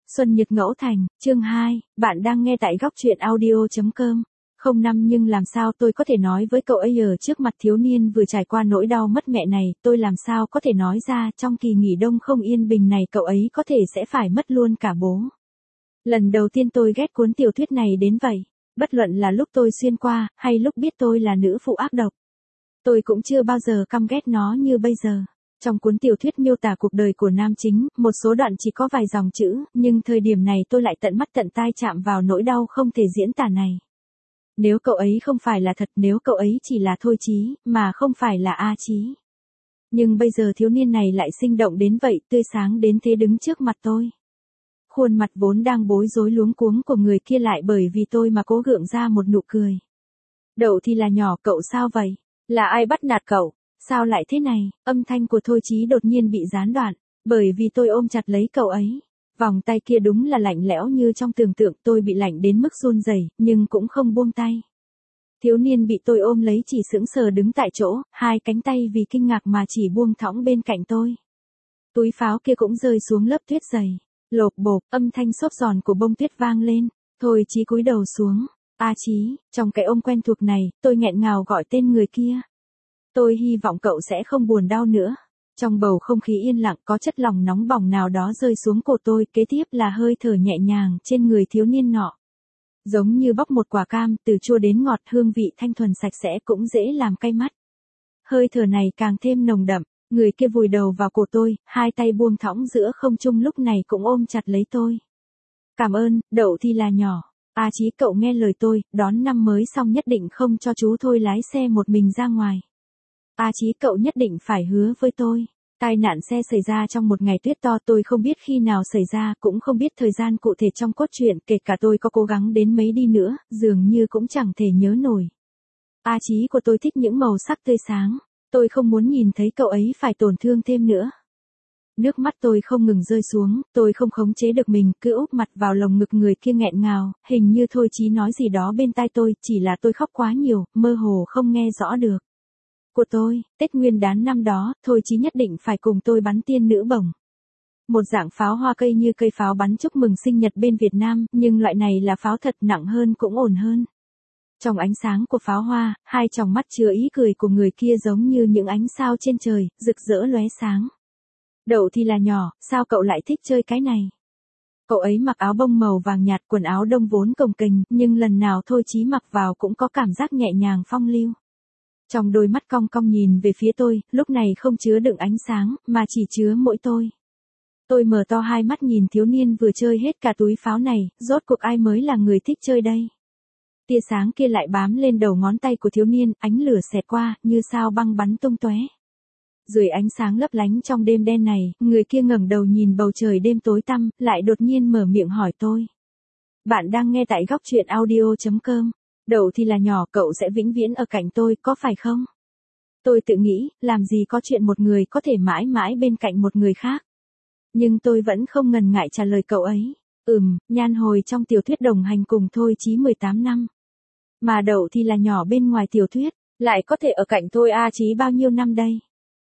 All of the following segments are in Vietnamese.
Xuân Nhật Ngẫu Thành, chương 2, bạn đang nghe tại góc truyện audio.com. Không năm nhưng làm sao tôi có thể nói với cậu ấy ở trước mặt thiếu niên vừa trải qua nỗi đau mất mẹ này, tôi làm sao có thể nói ra trong kỳ nghỉ đông không yên bình này cậu ấy có thể sẽ phải mất luôn cả bố. Lần đầu tiên tôi ghét cuốn tiểu thuyết này đến vậy, bất luận là lúc tôi xuyên qua, hay lúc biết tôi là nữ phụ ác độc. Tôi cũng chưa bao giờ căm ghét nó như bây giờ. Trong cuốn tiểu thuyết miêu tả cuộc đời của nam chính, một số đoạn chỉ có vài dòng chữ, nhưng thời điểm này tôi lại tận mắt tận tai chạm vào nỗi đau không thể diễn tả này. Nếu cậu ấy không phải là thật, nếu cậu ấy chỉ là Thôi Chí, mà không phải là A Chí. Nhưng bây giờ thiếu niên này lại sinh động đến vậy, tươi sáng đến thế đứng trước mặt tôi. Khuôn mặt vốn đang bối rối luống cuống của người kia lại bởi vì tôi mà cố gượng ra một nụ cười. Đậu thì là nhỏ, cậu sao vậy? Là ai bắt nạt cậu? Sao lại thế này? Âm thanh của Thôi Chí đột nhiên bị gián đoạn, bởi vì tôi ôm chặt lấy cậu ấy. Vòng tay kia đúng là lạnh lẽo như trong tưởng tượng, tôi bị lạnh đến mức run rẩy, nhưng cũng không buông tay. Thiếu niên bị tôi ôm lấy chỉ sững sờ đứng tại chỗ, hai cánh tay vì kinh ngạc mà chỉ buông thõng bên cạnh tôi. Túi pháo kia cũng rơi xuống lớp tuyết dày. Lộp bộp, âm thanh xốp giòn của bông tuyết vang lên. Thôi Chí cúi đầu xuống. A Chí, trong cái ôm quen thuộc này, tôi nghẹn ngào gọi tên người kia. Tôi hy vọng cậu sẽ không buồn đau nữa. Trong bầu không khí yên lặng có chất lỏng nóng bỏng nào đó rơi xuống cổ tôi, kế tiếp là hơi thở nhẹ nhàng trên người thiếu niên nọ. Giống như bóc một quả cam, từ chua đến ngọt, hương vị thanh thuần sạch sẽ cũng dễ làm cay mắt. Hơi thở này càng thêm nồng đậm, người kia vùi đầu vào cổ tôi, hai tay buông thõng giữa không trung lúc này cũng ôm chặt lấy tôi. Cảm ơn, Đậu thì là nhỏ. A Chí cậu nghe lời tôi, đón năm mới xong nhất định không cho chú Thôi lái xe một mình ra ngoài. A Chí cậu nhất định phải hứa với tôi. Tai nạn xe xảy ra trong một ngày tuyết to, tôi không biết khi nào xảy ra, cũng không biết thời gian cụ thể trong cốt truyện, kể cả tôi có cố gắng đến mấy đi nữa, dường như cũng chẳng thể nhớ nổi. A Chí của tôi thích những màu sắc tươi sáng, tôi không muốn nhìn thấy cậu ấy phải tổn thương thêm nữa. Nước mắt tôi không ngừng rơi xuống, tôi không khống chế được mình, cứ úp mặt vào lồng ngực người kia nghẹn ngào, hình như Thôi Chí nói gì đó bên tai tôi, chỉ là tôi khóc quá nhiều, mơ hồ không nghe rõ được. Của tôi, Tết Nguyên đán năm đó, Thôi Chí nhất định phải cùng tôi bắn tiên nữ bổng. Một dạng pháo hoa cây như cây pháo bắn chúc mừng sinh nhật bên Việt Nam, nhưng loại này là pháo thật, nặng hơn cũng ổn hơn. Trong ánh sáng của pháo hoa, hai tròng mắt chứa ý cười của người kia giống như những ánh sao trên trời, rực rỡ lóe sáng. Đậu thì là nhỏ, sao cậu lại thích chơi cái này? Cậu ấy mặc áo bông màu vàng nhạt, quần áo đông vốn cồng kềnh, nhưng lần nào Thôi Chí mặc vào cũng có cảm giác nhẹ nhàng phong lưu. Trong đôi mắt cong cong nhìn về phía tôi, lúc này không chứa đựng ánh sáng, mà chỉ chứa mỗi tôi. Tôi mở to hai mắt nhìn thiếu niên vừa chơi hết cả túi pháo này, rốt cuộc ai mới là người thích chơi đây? Tia sáng kia lại bám lên đầu ngón tay của thiếu niên, ánh lửa xẹt qua, như sao băng bắn tung tóe. Dưới ánh sáng lấp lánh trong đêm đen này, người kia ngẩng đầu nhìn bầu trời đêm tối tăm, lại đột nhiên mở miệng hỏi tôi. Bạn đang nghe tại góc truyện audio.com. Đậu thì là nhỏ, cậu sẽ vĩnh viễn ở cạnh tôi, có phải không? Tôi tự nghĩ, làm gì có chuyện một người có thể mãi mãi bên cạnh một người khác. Nhưng tôi vẫn không ngần ngại trả lời cậu ấy. Nhan hồi trong tiểu thuyết đồng hành cùng Thôi Chí 18 năm. Mà Đậu thì là nhỏ bên ngoài tiểu thuyết, lại có thể ở cạnh tôi A Chí bao nhiêu năm đây?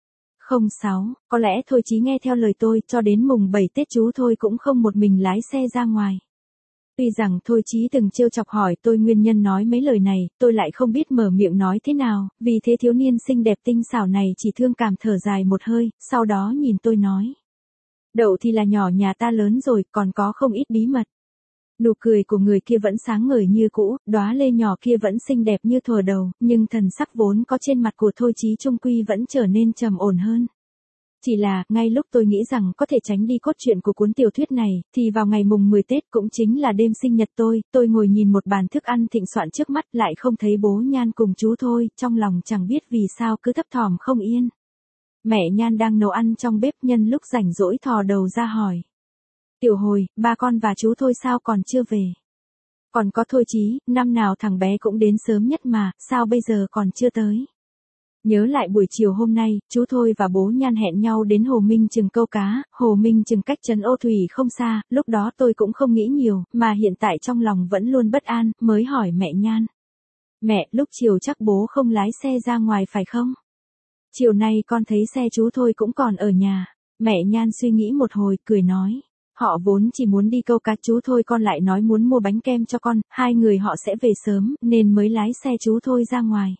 06, có lẽ Thôi Chí nghe theo lời tôi, cho đến mùng 7 Tết chú Thôi cũng không một mình lái xe ra ngoài. Tuy rằng Thôi Chí từng trêu chọc hỏi tôi nguyên nhân nói mấy lời này, tôi lại không biết mở miệng nói thế nào, vì thế thiếu niên xinh đẹp tinh xảo này chỉ thương cảm thở dài một hơi, sau đó nhìn tôi nói. Đậu thì là nhỏ, nhà ta lớn rồi, còn có không ít bí mật. Nụ cười của người kia vẫn sáng ngời như cũ, đóa lê nhỏ kia vẫn xinh đẹp như thuở đầu, nhưng thần sắc vốn có trên mặt của Thôi Chí chung quy vẫn trở nên trầm ổn hơn. Chỉ là, ngay lúc tôi nghĩ rằng có thể tránh đi cốt truyện của cuốn tiểu thuyết này, thì vào ngày mùng 10 Tết cũng chính là đêm sinh nhật tôi ngồi nhìn một bàn thức ăn thịnh soạn trước mắt lại không thấy bố Nhan cùng chú Thôi, trong lòng chẳng biết vì sao cứ thấp thỏm không yên. Mẹ Nhan đang nấu ăn trong bếp, nhân lúc rảnh rỗi thò đầu ra hỏi. Tiểu Hồi, ba con và chú Thôi sao còn chưa về? Còn có Thôi Chí, năm nào thằng bé cũng đến sớm nhất mà, sao bây giờ còn chưa tới? Nhớ lại buổi chiều hôm nay, chú Thôi và bố Nhan hẹn nhau đến Hồ Minh Chừng câu cá, Hồ Minh Chừng cách trấn Ô Thủy không xa, lúc đó tôi cũng không nghĩ nhiều, mà hiện tại trong lòng vẫn luôn bất an, mới hỏi mẹ Nhan. Mẹ, lúc chiều chắc bố không lái xe ra ngoài phải không? Chiều nay con thấy xe chú Thôi cũng còn ở nhà. Mẹ Nhan suy nghĩ một hồi, cười nói. Họ vốn chỉ muốn đi câu cá, chú Thôi con lại nói muốn mua bánh kem cho con, hai người họ sẽ về sớm, nên mới lái xe chú Thôi ra ngoài.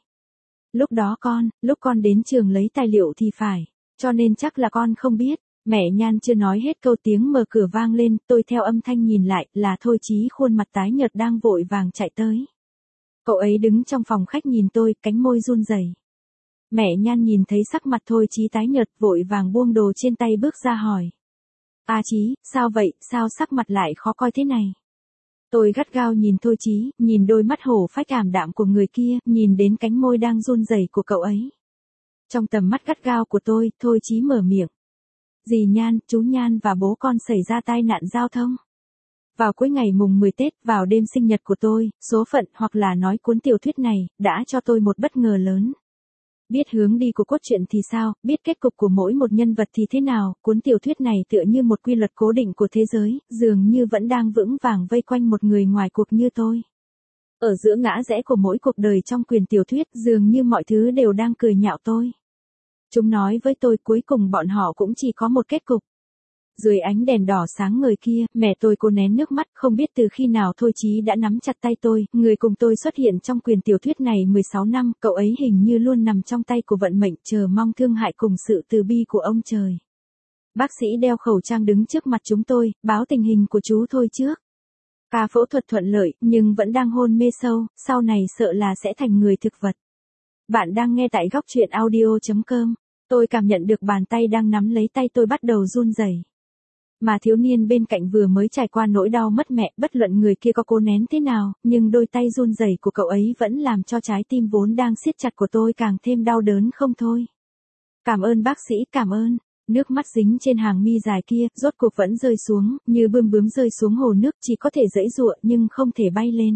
Lúc con đến trường lấy tài liệu thì phải, cho nên chắc là con không biết. Mẹ Nhan chưa nói hết câu tiếng mở cửa vang lên, tôi theo âm thanh nhìn lại, là Thôi Chí khuôn mặt tái nhợt đang vội vàng chạy tới. Cậu ấy đứng trong phòng khách nhìn tôi, cánh môi run rẩy. Mẹ Nhan nhìn thấy sắc mặt Thôi Chí tái nhợt, vội vàng buông đồ trên tay bước ra hỏi. A Chí, sao vậy, sao sắc mặt lại khó coi thế này? Tôi gắt gao nhìn Thôi Chí, nhìn đôi mắt hổ phách ảm đạm của người kia, nhìn đến cánh môi đang run rẩy của cậu ấy. Trong tầm mắt gắt gao của tôi, Thôi Chí mở miệng. Dì Nhan, chú Nhan và bố con xảy ra tai nạn giao thông. Vào cuối ngày mùng 10 Tết, vào đêm sinh nhật của tôi, số phận hoặc là nói cuốn tiểu thuyết này, đã cho tôi một bất ngờ lớn. Biết hướng đi của cốt truyện thì sao, biết kết cục của mỗi một nhân vật thì thế nào, cuốn tiểu thuyết này tựa như một quy luật cố định của thế giới, dường như vẫn đang vững vàng vây quanh một người ngoài cuộc như tôi. Ở giữa ngã rẽ của mỗi cuộc đời trong quyển tiểu thuyết, dường như mọi thứ đều đang cười nhạo tôi. Chúng nói với tôi cuối cùng bọn họ cũng chỉ có một kết cục. Dưới ánh đèn đỏ sáng ngời kia, mẹ tôi cố nén nước mắt, không biết từ khi nào Thôi Chí đã nắm chặt tay tôi, người cùng tôi xuất hiện trong quyển tiểu thuyết này 16 năm, cậu ấy hình như luôn nằm trong tay của vận mệnh, chờ mong thương hại cùng sự từ bi của ông trời. Bác sĩ đeo khẩu trang đứng trước mặt chúng tôi, báo tình hình của chú Thôi trước. Ca phẫu thuật thuận lợi, nhưng vẫn đang hôn mê sâu, sau này sợ là sẽ thành người thực vật. Bạn đang nghe tại góc truyện audio.com. Tôi cảm nhận được bàn tay đang nắm lấy tay tôi bắt đầu run rẩy. Mà thiếu niên bên cạnh vừa mới trải qua nỗi đau mất mẹ, bất luận người kia có cố nén thế nào, nhưng đôi tay run rẩy của cậu ấy vẫn làm cho trái tim vốn đang siết chặt của tôi càng thêm đau đớn không thôi. Cảm ơn bác sĩ, cảm ơn. Nước mắt dính trên hàng mi dài kia, rốt cuộc vẫn rơi xuống, như bươm bướm rơi xuống hồ nước, chỉ có thể giãy giụa nhưng không thể bay lên.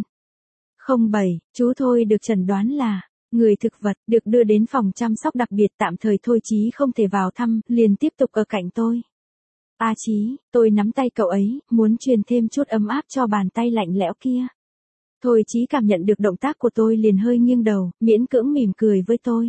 07, chú Thôi được chẩn đoán là người thực vật, được đưa đến phòng chăm sóc đặc biệt, tạm thời Thôi Chí không thể vào thăm, liền tiếp tục ở cạnh tôi. A Chí, tôi nắm tay cậu ấy, muốn truyền thêm chút ấm áp cho bàn tay lạnh lẽo kia. Thôi Chí cảm nhận được động tác của tôi liền hơi nghiêng đầu, miễn cưỡng mỉm cười với tôi.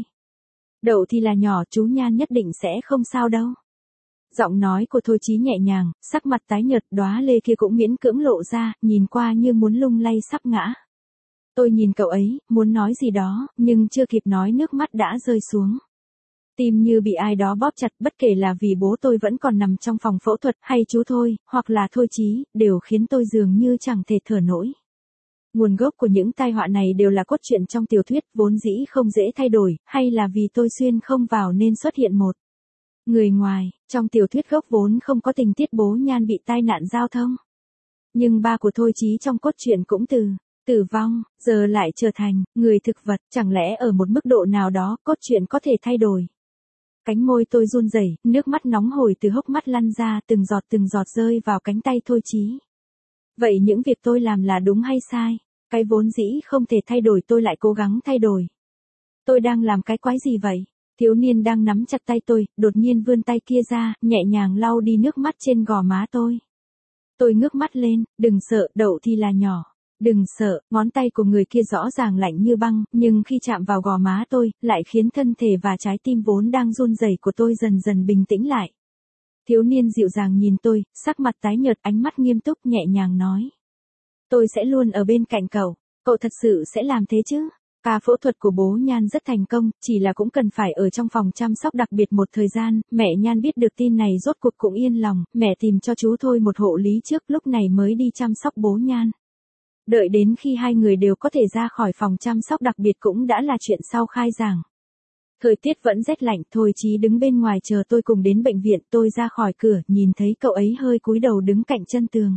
Đậu thì là nhỏ, chú Nhan nhất định sẽ không sao đâu. Giọng nói của Thôi Chí nhẹ nhàng, sắc mặt tái nhợt, đóa lê kia cũng miễn cưỡng lộ ra, nhìn qua như muốn lung lay sắp ngã. Tôi nhìn cậu ấy, muốn nói gì đó, nhưng chưa kịp nói nước mắt đã rơi xuống. Tim như bị ai đó bóp chặt, bất kể là vì bố tôi vẫn còn nằm trong phòng phẫu thuật, hay chú Thôi, hoặc là Thôi Chí, đều khiến tôi dường như chẳng thể thở nổi. Nguồn gốc của những tai họa này đều là cốt truyện trong tiểu thuyết, vốn dĩ không dễ thay đổi, hay là vì tôi xuyên không vào nên xuất hiện một người ngoài. Trong tiểu thuyết gốc vốn không có tình tiết bố Nhan bị tai nạn giao thông. Nhưng ba của Thôi Chí trong cốt truyện cũng từ tử vong, giờ lại trở thành người thực vật, chẳng lẽ ở một mức độ nào đó, cốt truyện có thể thay đổi. Cánh môi tôi run rẩy, nước mắt nóng hổi từ hốc mắt lăn ra, từng giọt rơi vào cánh tay Thôi Chí. Vậy những việc tôi làm là đúng hay sai? Cái vốn dĩ không thể thay đổi tôi lại cố gắng thay đổi. Tôi đang làm cái quái gì vậy? Thiếu niên đang nắm chặt tay tôi, đột nhiên vươn tay kia ra, nhẹ nhàng lau đi nước mắt trên gò má tôi. Tôi ngước mắt lên, đừng sợ, đậu thì là nhỏ. Đừng sợ, ngón tay của người kia rõ ràng lạnh như băng, nhưng khi chạm vào gò má tôi, lại khiến thân thể và trái tim vốn đang run rẩy của tôi dần dần bình tĩnh lại. Thiếu niên dịu dàng nhìn tôi, sắc mặt tái nhợt, ánh mắt nghiêm túc, nhẹ nhàng nói. Tôi sẽ luôn ở bên cạnh cậu, cậu thật sự sẽ làm thế chứ? Ca phẫu thuật của bố Nhan rất thành công, chỉ là cũng cần phải ở trong phòng chăm sóc đặc biệt một thời gian, mẹ Nhan biết được tin này rốt cuộc cũng yên lòng, mẹ tìm cho chú Thôi một hộ lý trước, lúc này mới đi chăm sóc bố Nhan. Đợi đến khi hai người đều có thể ra khỏi phòng chăm sóc đặc biệt cũng đã là chuyện sau khai giảng. Thời tiết vẫn rét lạnh, Thôi Chí đứng bên ngoài chờ tôi cùng đến bệnh viện, tôi ra khỏi cửa, nhìn thấy cậu ấy hơi cúi đầu đứng cạnh chân tường.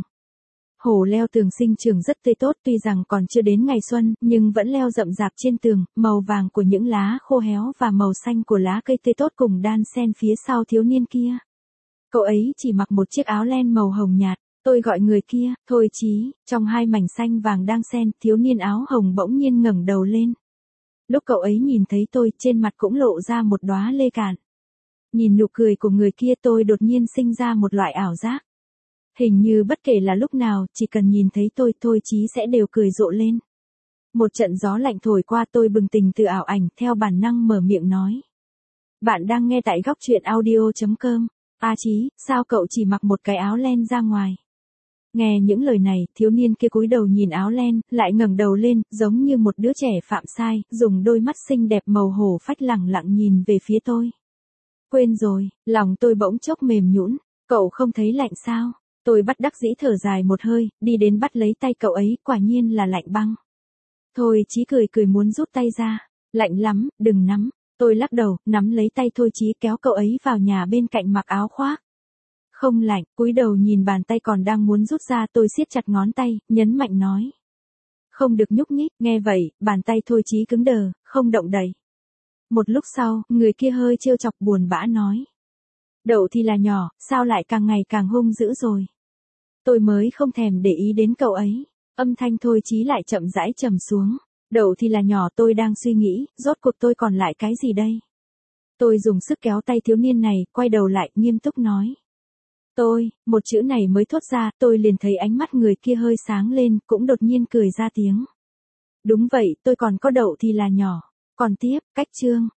Hồ leo tường sinh trưởng rất tươi tốt, tuy rằng còn chưa đến ngày xuân, nhưng vẫn leo rậm rạp trên tường, màu vàng của những lá khô héo và màu xanh của lá cây tươi tốt cùng đan xen phía sau thiếu niên kia. Cậu ấy chỉ mặc một chiếc áo len màu hồng nhạt. Tôi gọi người kia, Thôi Chí, trong hai mảnh xanh vàng đang xen, thiếu niên áo hồng bỗng nhiên ngẩng đầu lên. Lúc cậu ấy nhìn thấy tôi, trên mặt cũng lộ ra một đóa lê cạn. Nhìn nụ cười của người kia tôi đột nhiên sinh ra một loại ảo giác. Hình như bất kể là lúc nào, chỉ cần nhìn thấy tôi, Thôi Chí sẽ đều cười rộ lên. Một trận gió lạnh thổi qua, tôi bừng tỉnh từ ảo ảnh, theo bản năng mở miệng nói. Bạn đang nghe tại góc truyện audio.com. A Chí, sao cậu chỉ mặc một cái áo len ra ngoài? Nghe những lời này, thiếu niên kia cúi đầu nhìn áo len, lại ngẩng đầu lên, giống như một đứa trẻ phạm sai, dùng đôi mắt xinh đẹp màu hổ phách lẳng lặng nhìn về phía tôi. Quên rồi, lòng tôi bỗng chốc mềm nhũn, cậu không thấy lạnh sao? Tôi bất đắc dĩ thở dài một hơi, đi đến bắt lấy tay cậu ấy, quả nhiên là lạnh băng. Thôi Chí cười cười muốn rút tay ra, lạnh lắm, đừng nắm. Tôi lắc đầu, nắm lấy tay Thôi Chí kéo cậu ấy vào nhà bên cạnh mặc áo khoác. Không lạnh, cúi đầu nhìn bàn tay còn đang muốn rút ra, tôi siết chặt ngón tay, nhấn mạnh nói. Không được nhúc nhích, nghe vậy, bàn tay Thôi Chí cứng đờ, không động đậy. Một lúc sau, người kia hơi trêu chọc buồn bã nói. Đậu thì là nhỏ, sao lại càng ngày càng hung dữ rồi. Tôi mới không thèm để ý đến cậu ấy, âm thanh Thôi Chí lại chậm rãi trầm xuống. Đậu thì là nhỏ, tôi đang suy nghĩ, rốt cuộc tôi còn lại cái gì đây? Tôi dùng sức kéo tay thiếu niên này, quay đầu lại, nghiêm túc nói. Một chữ này mới thốt ra, tôi liền thấy ánh mắt người kia hơi sáng lên, cũng đột nhiên cười ra tiếng. Đúng vậy, tôi còn có đậu thì là nhỏ. Còn tiếp, cách chương.